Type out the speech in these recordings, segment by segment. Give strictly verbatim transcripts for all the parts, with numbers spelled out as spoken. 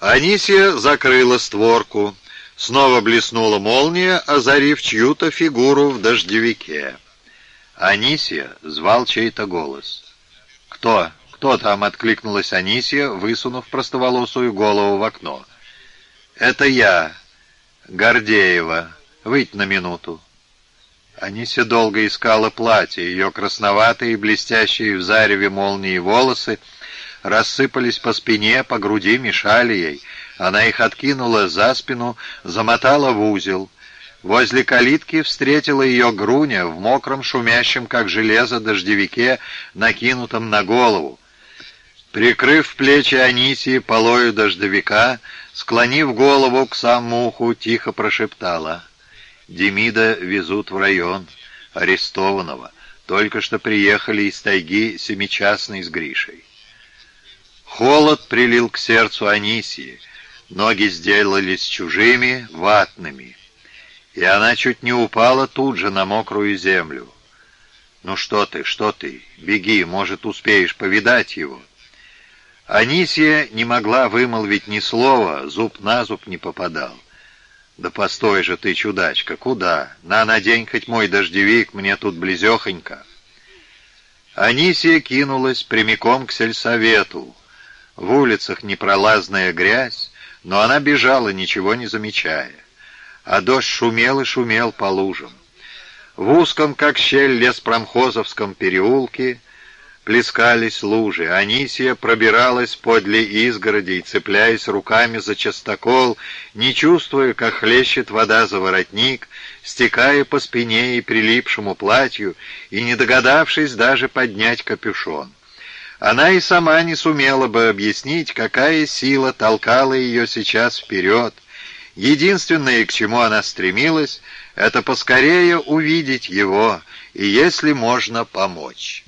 Анисия закрыла створку. Снова блеснула молния, озарив чью-то фигуру в дождевике. «Анисия!» — звал чей-то голос. «Кто? Кто там?» — откликнулась Анисия, высунув простоволосую голову в окно. «Это я, Гордеева. Выйдь на минуту». Анисия долго искала платье. Ее красноватые, блестящие в зареве молнии волосы рассыпались по спине, по груди, мешали ей. Она их откинула за спину, замотала в узел. Возле калитки встретила ее Груня в мокром, шумящем, как железо, дождевике, накинутом на голову. Прикрыв плечи Анисии полою дождевика, склонив голову к самому уху, тихо прошептала: «Демида везут в район, арестованного. Только что приехали из тайги семичастный с Гришей». Холод прилил к сердцу Анисии, ноги сделались чужими, ватными, и она чуть не упала тут же на мокрую землю. «Ну что ты, что ты? Беги, может, успеешь повидать его». Анисия не могла вымолвить ни слова, зуб на зуб не попадал. «Да постой же ты, чудачка, куда? На, надень хоть мой дождевик, мне тут близехонько». Анисия кинулась прямиком к сельсовету. В улицах непролазная грязь, но она бежала, ничего не замечая. А дождь шумел и шумел по лужам. В узком, как щель, леспромхозовском переулке плескались лужи. Анисия пробиралась подле изгородей, цепляясь руками за частокол, не чувствуя, как хлещет вода за воротник, стекая по спине и прилипшему платью, и не догадавшись даже поднять капюшон. Она и сама не сумела бы объяснить, какая сила толкала ее сейчас вперед. Единственное, к чему она стремилась, это поскорее увидеть его, и, если можно, помочь.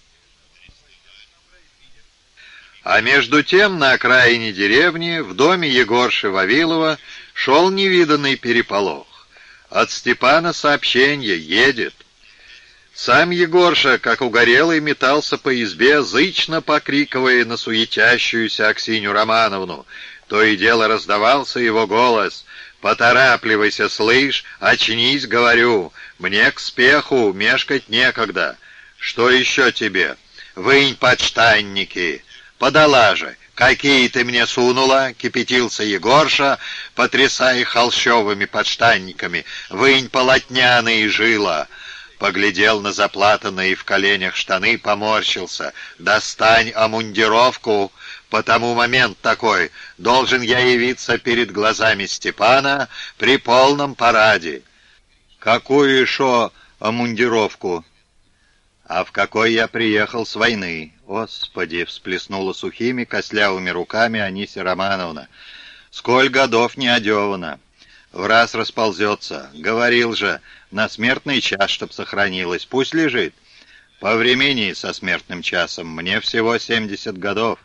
А между тем на окраине деревни, в доме Егорши Вавилова, шел невиданный переполох. От Степана сообщение: едет. Сам Егорша, как угорелый, метался по избе, зычно покрикивая на суетящуюся Аксинью Романовну. То и дело раздавался его голос: «Поторапливайся, слышь, очнись, говорю, мне к спеху, мешкать некогда. Что еще тебе? Вынь подштанники. Подала же. Какие ты мне сунула?» — кипятился Егорша, потрясая холщовыми подштанниками. «Вынь полотняные жила». Поглядел на заплатанные в коленях штаны, поморщился. «Достань омундировку. Потому момент такой. Должен я явиться перед глазами Степана при полном параде». «Какую еще омундировку?» «А в какой я приехал с войны?» «Господи!» — всплеснула сухими костлявыми руками Анисия Романовна. «Сколь годов не одевана! В раз расползется. Говорил же, на смертный час, чтоб сохранилась. Пусть лежит. По времени со смертным часом. Мне всего семьдесят годов.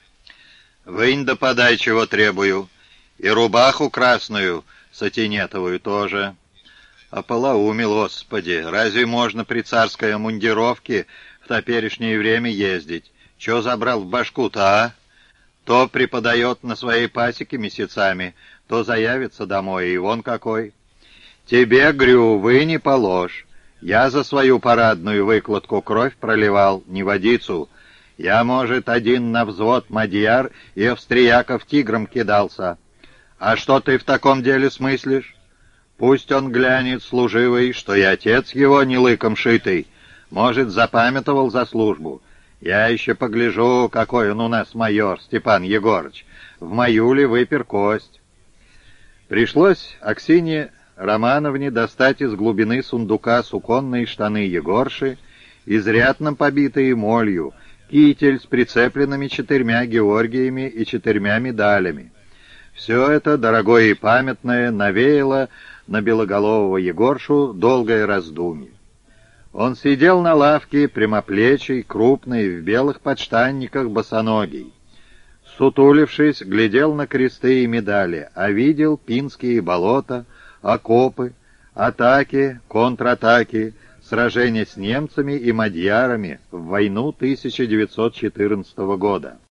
Вынь да подай, чего требую. И рубаху красную, сатинетовую тоже». «Ополоумил, Господи! Разве можно при царской омундировке в топерешнее время ездить? Че забрал в башку-то, а? То преподает на своей пасеке месяцами, то заявится домой, и вон какой. Тебе, грю, вы не положь. Я за свою парадную выкладку кровь проливал, не водицу. Я, может, один на взвод мадьяр и австрияков тигром кидался. А что ты в таком деле смыслишь? Пусть он глянет, служивый, что и отец его не лыком шитый. Может, запамятовал за службу. Я еще погляжу, какой он у нас майор, Степан Егорыч. В мою ли выпер кость?» Пришлось Аксинье Романовне достать из глубины сундука суконные штаны Егорши, изрядно побитые молью, китель с прицепленными четырьмя Георгиями и четырьмя медалями. Все это, дорогое и памятное, навеяло на белоголового Егоршу долгое раздумье. Он сидел на лавке, прямоплечий, крупный, в белых подштанниках, босоногий. Сутулившись, глядел на кресты и медали, а видел пинские болота, окопы, атаки, контратаки, сражения с немцами и мадьярами в войну тысяча девятьсот четырнадцатого года.